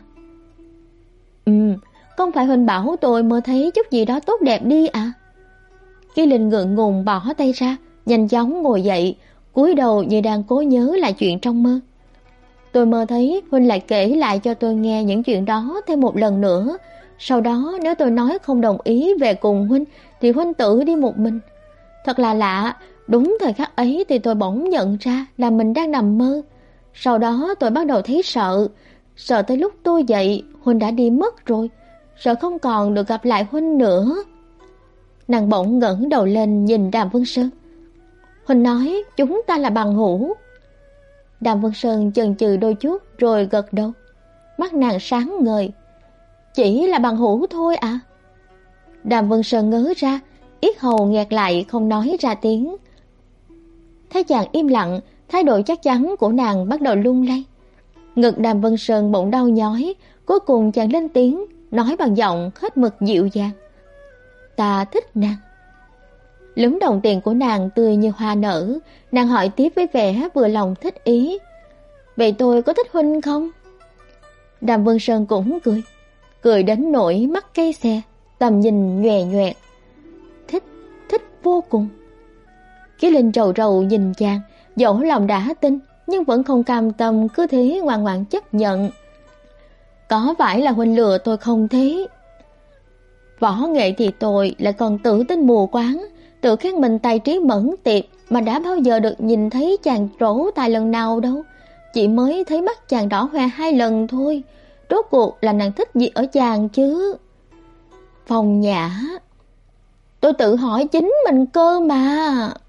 Ừ, không phải huynh bảo tôi mơ thấy chút gì đó tốt đẹp đi à? Kỳ Linh ngượng ngùng bỏ tay ra, nhanh chóng ngồi dậy, cúi đầu như đang cố nhớ lại chuyện trong mơ. Tôi mơ thấy huynh lại kể lại cho tôi nghe những chuyện đó thêm một lần nữa. Sau đó nếu tôi nói không đồng ý về cùng huynh thì huynh tự đi một mình. Thật là lạ, đúng thời khắc ấy thì tôi bỗng nhận ra là mình đang nằm mơ. Sau đó tôi bắt đầu thấy sợ, sợ tới lúc tôi dậy huynh đã đi mất rồi, sợ không còn được gặp lại huynh nữa. Nàng bỗng ngẩng đầu lên nhìn Đàm Vân Sơn. Huynh nói chúng ta là bằng hữu. Đàm Vân Sơn chần chừ đôi chút rồi gật đầu. Mắt nàng sáng ngời. Chỉ là bằng hữu thôi à? Đàm Vân Sơn ngớ ra, yết hầu nghẹt lại không nói ra tiếng. Thấy chàng im lặng, thái độ chắc chắn của nàng bắt đầu lung lay. Ngực Đàm Vân Sơn bỗng đau nhói, cuối cùng chàng lên tiếng, nói bằng giọng hết mực dịu dàng. Ta thích nàng. Lúm đồng tiền của nàng tươi như hoa nở, nàng hỏi tiếp với vẻ vừa lòng thích ý. Vậy tôi có thích huynh không? Đàm Vân Sơn cũng cười, cười đến nỗi mắt cay xè, tầm nhìn nhòe nhòe. Thích, thích vô cùng. Kỳ Linh rầu rầu nhìn chàng, dẫu lòng đã tin nhưng vẫn không cam tâm, cứ thế ngoan ngoãn chấp nhận. Có phải là huynh lừa tôi không thế? Võ nghệ thì tôi lại còn tự tin mù quáng, tự khen mình tài trí mẫn tiệp, mà đã bao giờ được nhìn thấy chàng trổ tài lần nào đâu. Chị mới thấy mắt chàng đỏ hoe hai lần thôi. Rốt cuộc là nàng thích gì ở chàng chứ? Phong Nhã, tôi tự hỏi chính mình cơ mà.